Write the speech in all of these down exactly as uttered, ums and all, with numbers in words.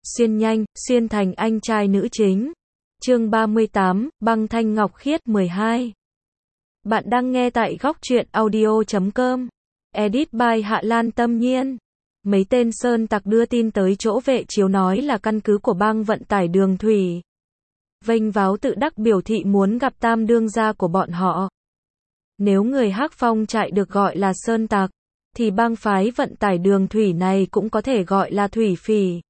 xuyên nhanh, xuyên thành anh trai nữ chính. Chương ba mươi tám, băng thanh ngọc khiết mười hai. Bạn đang nghe tại góc truyện audio chấm com. Edit by Hạ Lan Tâm Nhiên. Mấy tên sơn tặc đưa tin tới chỗ vệ chiếu nói là căn cứ của bang vận tải đường thủy. Vênh váo tự đắc biểu thị muốn gặp tam đương gia của bọn họ. Nếu người Hắc Phong trại được gọi là sơn tặc, thì bang phái vận tải đường thủy này cũng có thể gọi là thủy phỉ.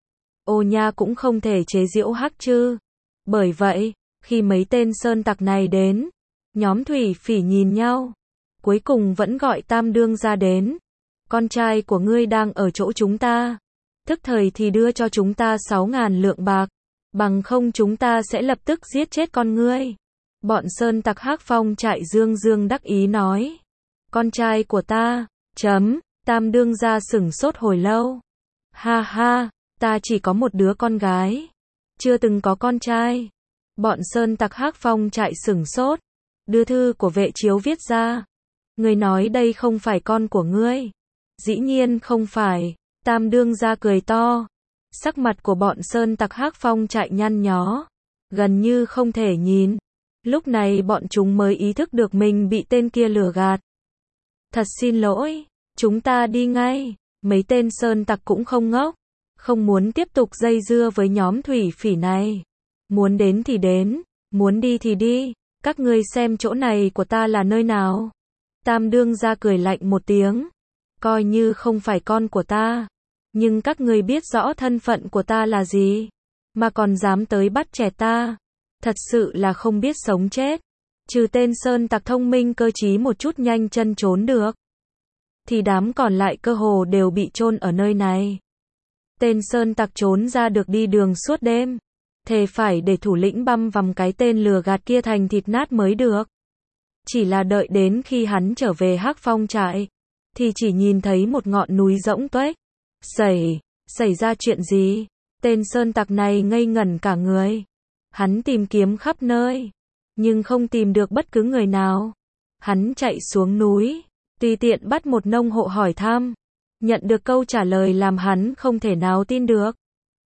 Ô nha cũng không thể chế giễu Hắc chứ. Bởi vậy, khi mấy tên sơn tặc này đến, nhóm thủy phỉ nhìn nhau, cuối cùng vẫn gọi tam đương gia đến. Con trai của ngươi đang ở chỗ chúng ta, tức thời thì đưa cho chúng ta sáu ngàn lượng bạc, bằng không chúng ta sẽ lập tức giết chết con ngươi. Bọn sơn tặc Hắc Phong trại dương dương đắc ý nói. Con trai của ta, chấm, tam đương gia sửng sốt hồi lâu. Ha ha, ta chỉ có một đứa con gái, chưa từng có con trai. Bọn sơn tặc Hắc Phong trại sửng sốt, đưa thư của vệ chiếu viết ra. Ngươi nói đây không phải con của ngươi. Dĩ nhiên không phải, tam đương gia cười to. Sắc mặt của bọn sơn tặc Hắc Phong trại nhăn nhó, gần như không thể nhìn. Lúc này bọn chúng mới ý thức được mình bị tên kia lừa gạt. Thật xin lỗi, chúng ta đi ngay. Mấy tên sơn tặc cũng không ngốc, không muốn tiếp tục dây dưa với nhóm thủy phỉ này. Muốn đến thì đến, muốn đi thì đi, các ngươi xem chỗ này của ta là nơi nào. Tam đương gia cười lạnh một tiếng. Coi như không phải con của ta, nhưng các ngươi biết rõ thân phận của ta là gì, mà còn dám tới bắt trẻ ta. Thật sự là không biết sống chết. Trừ tên sơn tặc thông minh cơ trí một chút nhanh chân trốn được, thì đám còn lại cơ hồ đều bị chôn ở nơi này. Tên sơn tặc trốn ra được đi đường suốt đêm, thề phải để thủ lĩnh băm vằm cái tên lừa gạt kia thành thịt nát mới được. Chỉ là đợi đến khi hắn trở về Hắc Phong trại, thì chỉ nhìn thấy một ngọn núi rỗng tuếch. Xảy, xảy ra chuyện gì? Tên sơn tặc này ngây ngẩn cả người. Hắn tìm kiếm khắp nơi, nhưng không tìm được bất cứ người nào. Hắn chạy xuống núi, tùy tiện bắt một nông hộ hỏi thăm. Nhận được câu trả lời làm hắn không thể nào tin được.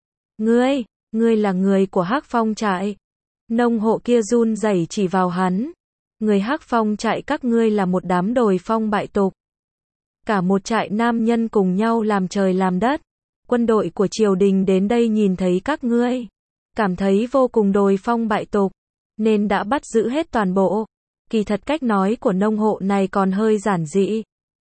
Ngươi, ngươi là người của Hắc Phong trại. Nông hộ kia run rẩy chỉ vào hắn. Người Hắc Phong trại các ngươi là một đám đồi phong bại tục. Cả một trại nam nhân cùng nhau làm trời làm đất. Quân đội của triều đình đến đây nhìn thấy các ngươi, cảm thấy vô cùng đồi phong bại tục, nên đã bắt giữ hết toàn bộ. Kỳ thật cách nói của nông hộ này còn hơi giản dị.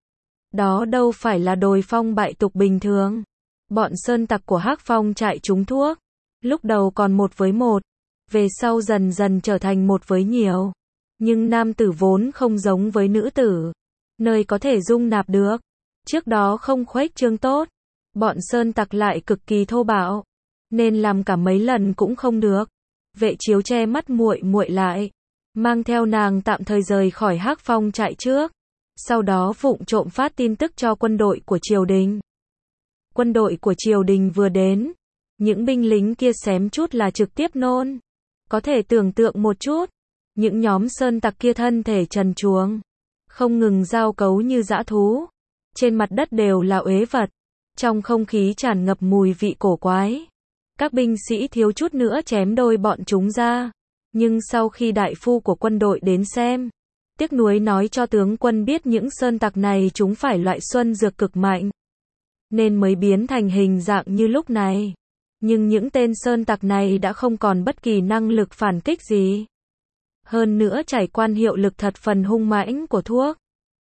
Đó đâu phải là đồi phong bại tục bình thường. Bọn sơn tặc của Hắc Phong trại trúng thuốc. Lúc đầu còn một với một, về sau dần dần trở thành một với nhiều. Nhưng nam tử vốn không giống với nữ tử, nơi có thể dung nạp được. Trước đó không khuếch trương tốt, bọn sơn tặc lại cực kỳ thô bạo, nên làm cả mấy lần cũng không được. Vệ chiếu che mắt muội muội lại, mang theo nàng tạm thời rời khỏi Hắc Phong trại trước, sau đó vụng trộm phát tin tức cho quân đội của triều đình. Quân đội của triều đình vừa đến, những binh lính kia xém chút là trực tiếp nôn. Có thể tưởng tượng một chút, những nhóm sơn tặc kia thân thể trần truồng, không ngừng giao cấu như dã thú. Trên mặt đất đều là uế vật, trong không khí tràn ngập mùi vị cổ quái. Các binh sĩ thiếu chút nữa chém đôi bọn chúng ra, nhưng sau khi đại phu của quân đội đến xem, tiếc nuối nói cho tướng quân biết những sơn tặc này chúng phải loại xuân dược cực mạnh, nên mới biến thành hình dạng như lúc này. Nhưng những tên sơn tặc này đã không còn bất kỳ năng lực phản kích gì. Hơn nữa trải qua hiệu lực thật phần hung mãnh của thuốc,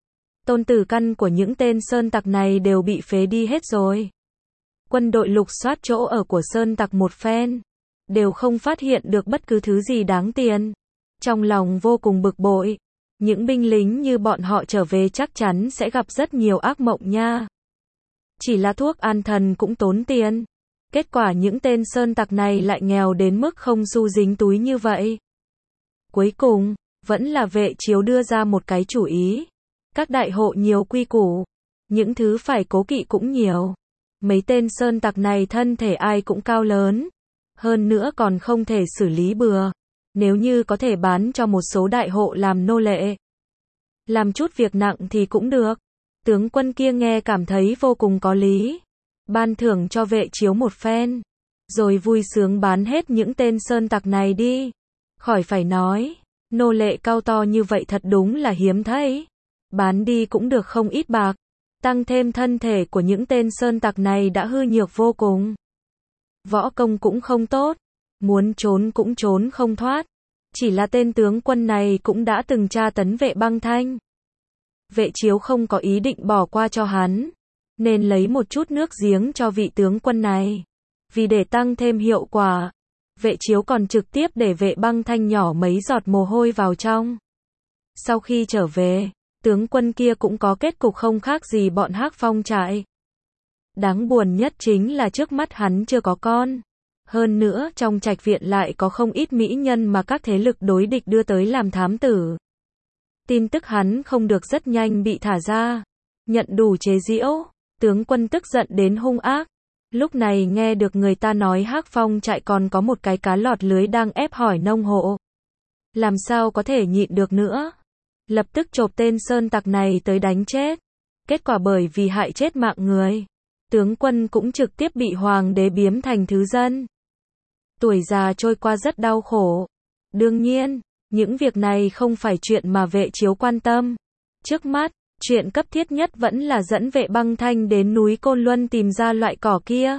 tôn tử căn của những tên sơn tặc này đều bị phế đi hết rồi. Quân đội lục soát chỗ ở của sơn tặc một phen, đều không phát hiện được bất cứ thứ gì đáng tiền. Trong lòng vô cùng bực bội, những binh lính như bọn họ trở về chắc chắn sẽ gặp rất nhiều ác mộng nha. Chỉ là thuốc an thần cũng tốn tiền. Kết quả những tên sơn tặc này lại nghèo đến mức không xu dính túi như vậy. Cuối cùng, vẫn là vệ chiếu đưa ra một cái chủ ý. Các đại hộ nhiều quy củ, những thứ phải cố kỵ cũng nhiều. Mấy tên sơn tặc này thân thể ai cũng cao lớn, hơn nữa còn không thể xử lý bừa. Nếu như có thể bán cho một số đại hộ làm nô lệ, làm chút việc nặng thì cũng được. Tướng quân kia nghe cảm thấy vô cùng có lý, ban thưởng cho vệ chiếu một phen. rồi vui sướng bán hết những tên sơn tặc này đi. Khỏi phải nói, nô lệ cao to như vậy thật đúng là hiếm thấy. Bán đi cũng được không ít bạc. Tăng thêm thân thể của những tên sơn tặc này đã hư nhược vô cùng. Võ công cũng không tốt, muốn trốn cũng trốn không thoát. Chỉ là tên tướng quân này cũng đã từng tra tấn Vệ Băng Thanh. Vệ Chiếu không có ý định bỏ qua cho hắn, nên lấy một chút nước giếng cho vị tướng quân này. Vì để tăng thêm hiệu quả, Vệ Chiếu còn trực tiếp để Vệ Băng Thanh nhỏ mấy giọt mồ hôi vào trong. Sau khi trở về, tướng quân kia cũng có kết cục không khác gì bọn Hắc Phong trại. Đáng buồn nhất chính là trước mắt hắn chưa có con. Hơn nữa, trong trạch viện lại có không ít mỹ nhân mà các thế lực đối địch đưa tới làm thám tử. Tin tức hắn không được rất nhanh bị thả ra. Nhận đủ chế giễu, tướng quân tức giận đến hung ác. Lúc này nghe được người ta nói Hắc Phong trại còn có một cái cá lọt lưới đang ép hỏi nông hộ. Làm sao có thể nhịn được nữa. Lập tức chộp tên sơn tặc này tới đánh chết. Kết quả bởi vì hại chết mạng người, tướng quân cũng trực tiếp bị hoàng đế biếm thành thứ dân. Tuổi già trôi qua rất đau khổ. Đương nhiên, những việc này không phải chuyện mà Vệ Chiếu quan tâm. Trước mắt, chuyện cấp thiết nhất vẫn là dẫn Vệ Băng Thanh đến núi Côn Luân tìm ra loại cỏ kia.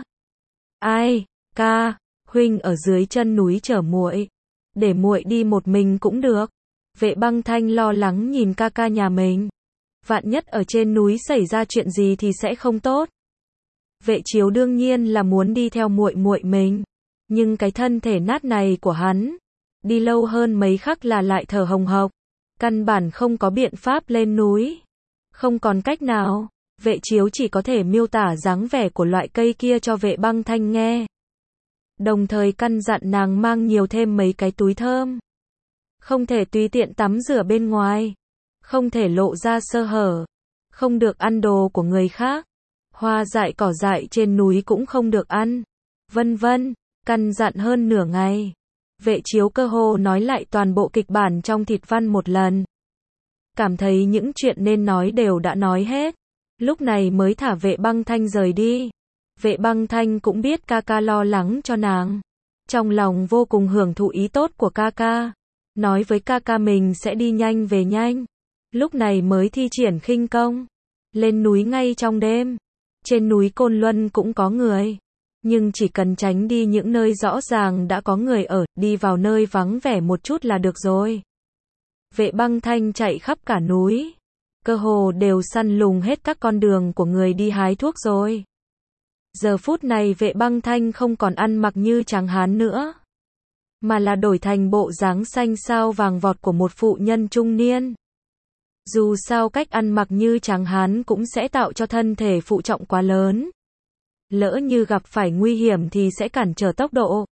Ai, ca, huynh ở dưới chân núi chờ muội, để muội đi một mình cũng được. Vệ Băng Thanh lo lắng nhìn ca ca nhà mình. Vạn nhất ở trên núi xảy ra chuyện gì thì sẽ không tốt. Vệ Chiếu đương nhiên là muốn đi theo muội muội mình, nhưng cái thân thể nát này của hắn, đi lâu hơn mấy khắc là lại thở hồng hộc, căn bản không có biện pháp lên núi. Không còn cách nào, Vệ Chiếu chỉ có thể miêu tả dáng vẻ của loại cây kia cho Vệ Băng Thanh nghe. Đồng thời căn dặn nàng mang nhiều thêm mấy cái túi thơm. Không thể tùy tiện tắm rửa bên ngoài, không thể lộ ra sơ hở, không được ăn đồ của người khác, hoa dại cỏ dại trên núi cũng không được ăn, vân vân, căn dặn hơn nửa ngày. Vệ Chiếu cơ hồ nói lại toàn bộ kịch bản trong thịt văn một lần. Cảm thấy những chuyện nên nói đều đã nói hết, lúc này mới thả Vệ Băng Thanh rời đi. Vệ Băng Thanh cũng biết ca ca lo lắng cho nàng, trong lòng vô cùng hưởng thụ ý tốt của ca ca. Nói với ca ca mình sẽ đi nhanh về nhanh. Lúc này mới thi triển khinh công, lên núi ngay trong đêm. Trên núi Côn Luân cũng có người, nhưng chỉ cần tránh đi những nơi rõ ràng đã có người ở, đi vào nơi vắng vẻ một chút là được rồi. Vệ Băng Thanh chạy khắp cả núi, cơ hồ đều săn lùng hết các con đường của người đi hái thuốc rồi. Giờ phút này Vệ Băng Thanh không còn ăn mặc như tráng hán nữa, mà là đổi thành bộ dáng xanh sao vàng vọt của một phụ nhân trung niên. Dù sao cách ăn mặc như tráng hán cũng sẽ tạo cho thân thể phụ trọng quá lớn. Lỡ như gặp phải nguy hiểm thì sẽ cản trở tốc độ.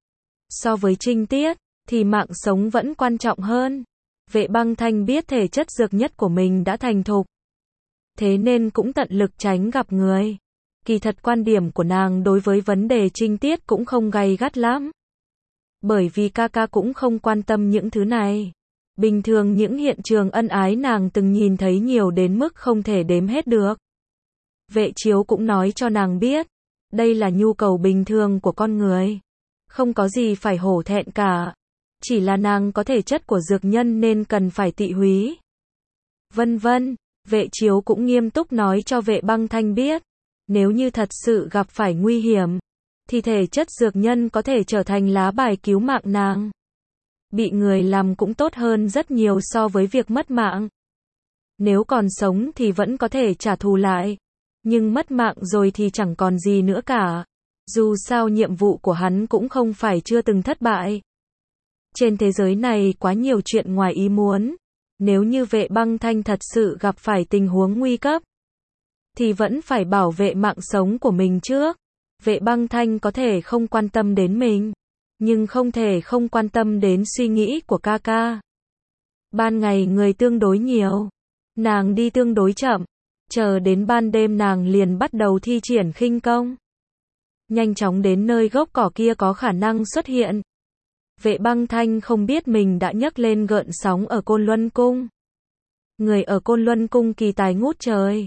So với trinh tiết, thì mạng sống vẫn quan trọng hơn. Vệ Băng Thanh biết thể chất dược nhất của mình đã thành thục, thế nên cũng tận lực tránh gặp người. Kỳ thật quan điểm của nàng đối với vấn đề trinh tiết cũng không gay gắt lắm. Bởi vì ca ca cũng không quan tâm những thứ này. Bình thường những hiện trường ân ái nàng từng nhìn thấy nhiều đến mức không thể đếm hết được. Vệ Chiếu cũng nói cho nàng biết, đây là nhu cầu bình thường của con người. Không có gì phải hổ thẹn cả. Chỉ là nàng có thể chất của dược nhân nên cần phải tị húy. Vân vân, Vệ Chiếu cũng nghiêm túc nói cho Vệ Băng Thanh biết. Nếu như thật sự gặp phải nguy hiểm, thì thể chất dược nhân có thể trở thành lá bài cứu mạng nàng. Bị người làm cũng tốt hơn rất nhiều so với việc mất mạng. Nếu còn sống thì vẫn có thể trả thù lại, nhưng mất mạng rồi thì chẳng còn gì nữa cả. Dù sao nhiệm vụ của hắn cũng không phải chưa từng thất bại. Trên thế giới này quá nhiều chuyện ngoài ý muốn. Nếu như Vệ Băng Thanh thật sự gặp phải tình huống nguy cấp, thì vẫn phải bảo vệ mạng sống của mình trước. Vệ Băng Thanh có thể không quan tâm đến mình, nhưng không thể không quan tâm đến suy nghĩ của ca ca. Ban ngày người tương đối nhiều, nàng đi tương đối chậm, chờ đến ban đêm nàng liền bắt đầu thi triển khinh công. Nhanh chóng đến nơi gốc cỏ kia có khả năng xuất hiện. Vệ Băng Thanh không biết mình đã nhấc lên gợn sóng ở Côn Luân Cung. Người ở Côn Luân Cung kỳ tài ngút trời.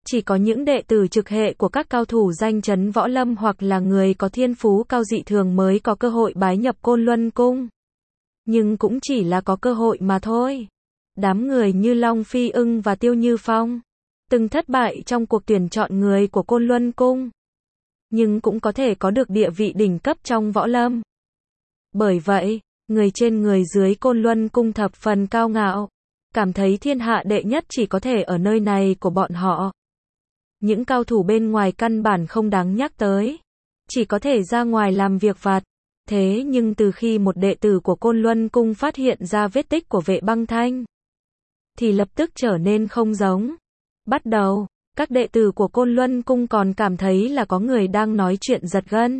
Chỉ có những đệ tử trực hệ của các cao thủ danh chấn võ lâm hoặc là người có thiên phú cao dị thường mới có cơ hội bái nhập Côn Luân Cung. Nhưng cũng chỉ là có cơ hội mà thôi. Đám người như Long Phi Ưng và Tiêu Như Phong từng thất bại trong cuộc tuyển chọn người của Côn Luân Cung, nhưng cũng có thể có được địa vị đỉnh cấp trong võ lâm. Bởi vậy, người trên người dưới Côn Luân Cung thập phần cao ngạo, cảm thấy thiên hạ đệ nhất chỉ có thể ở nơi này của bọn họ. Những cao thủ bên ngoài căn bản không đáng nhắc tới, chỉ có thể ra ngoài làm việc vặt. Thế nhưng từ khi một đệ tử của Côn Luân Cung phát hiện ra vết tích của Vệ Băng Thanh, thì lập tức trở nên không giống. Bắt đầu, các đệ tử của Côn Luân Cung còn cảm thấy là có người đang nói chuyện giật gân.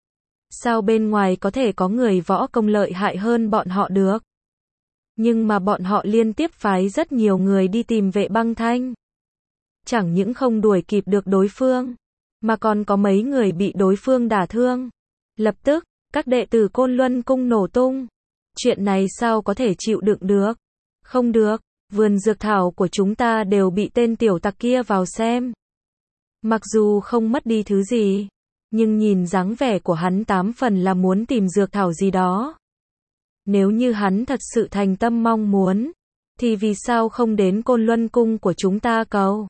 Sao bên ngoài có thể có người võ công lợi hại hơn bọn họ được? Nhưng mà bọn họ liên tiếp phái rất nhiều người đi tìm Vệ Băng Thanh. Chẳng những không đuổi kịp được đối phương, mà còn có mấy người bị đối phương đả thương. Lập tức, các đệ tử Côn Luân Cung nổ tung. Chuyện này sao có thể chịu đựng được? Không được, vườn dược thảo của chúng ta đều bị tên tiểu tặc kia vào xem. Mặc dù không mất đi thứ gì, nhưng nhìn dáng vẻ của hắn tám phần là muốn tìm dược thảo gì đó. Nếu như hắn thật sự thành tâm mong muốn, thì vì sao không đến Côn Luân Cung của chúng ta cầu?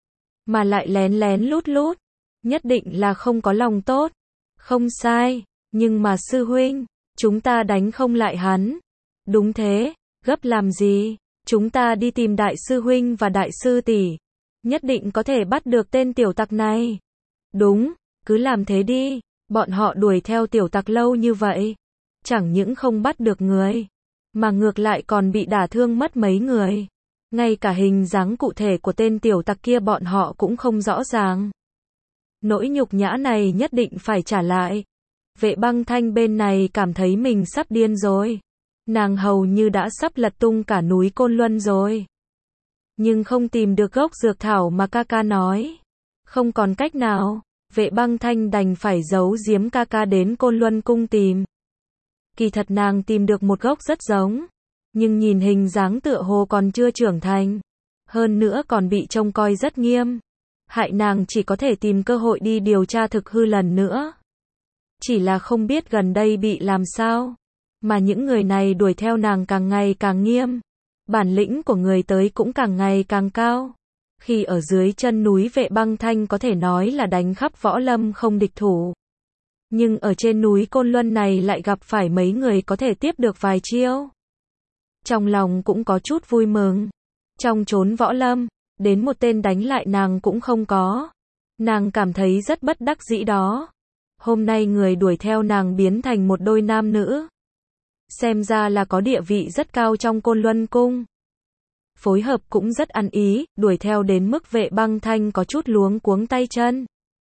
Mà lại lén lén lút lút, nhất định là không có lòng tốt. Không sai, nhưng mà sư huynh, chúng ta đánh không lại hắn. Đúng thế, gấp làm gì? Chúng ta đi tìm đại sư huynh và đại sư tỷ, nhất định có thể bắt được tên tiểu tặc này. Đúng, cứ làm thế đi, bọn họ đuổi theo tiểu tặc lâu như vậy, chẳng những không bắt được người, mà ngược lại còn bị đả thương mất mấy người. Ngay cả hình dáng cụ thể của tên tiểu tặc kia bọn họ cũng không rõ ràng. Nỗi nhục nhã này nhất định phải trả lại. Vệ Băng Thanh bên này cảm thấy mình sắp điên rồi. Nàng hầu như đã sắp lật tung cả núi Côn Luân rồi. Nhưng không tìm được gốc dược thảo mà ca ca nói. Không còn cách nào, Vệ Băng Thanh đành phải giấu giếm ca ca đến Côn Luân Cung tìm. Kỳ thật nàng tìm được một gốc rất giống, nhưng nhìn hình dáng tựa hồ còn chưa trưởng thành. Hơn nữa còn bị trông coi rất nghiêm. Hại nàng chỉ có thể tìm cơ hội đi điều tra thực hư lần nữa. Chỉ là không biết gần đây bị làm sao, mà những người này đuổi theo nàng càng ngày càng nghiêm. Bản lĩnh của người tới cũng càng ngày càng cao. Khi ở dưới chân núi Vệ Băng Thanh có thể nói là đánh khắp võ lâm không địch thủ. Nhưng ở trên núi Côn Luân này lại gặp phải mấy người có thể tiếp được vài chiêu. Trong lòng cũng có chút vui mừng. Trong chốn võ lâm, đến một tên đánh lại nàng cũng không có. Nàng cảm thấy rất bất đắc dĩ đó. Hôm nay người đuổi theo nàng biến thành một đôi nam nữ. Xem ra là có địa vị rất cao trong Côn Luân Cung. Phối hợp cũng rất ăn ý, đuổi theo đến mức Vệ Băng Thanh có chút luống cuống tay chân.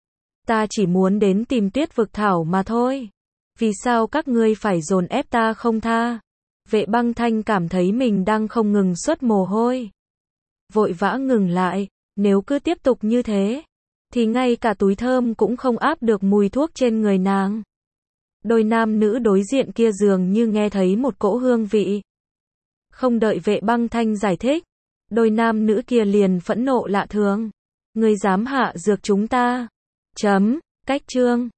Ta chỉ muốn đến tìm Tuyết Vực Thảo mà thôi. Vì sao các ngươi phải dồn ép ta không tha? Vệ Băng Thanh cảm thấy mình đang không ngừng xuất mồ hôi. Vội vã ngừng lại, nếu cứ tiếp tục như thế, thì ngay cả túi thơm cũng không áp được mùi thuốc trên người nàng. Đôi nam nữ đối diện kia dường như nghe thấy một cỗ hương vị. Không đợi Vệ Băng Thanh giải thích, đôi nam nữ kia liền phẫn nộ lạ thường. Ngươi dám hạ dược chúng ta. Chấm, cách chương.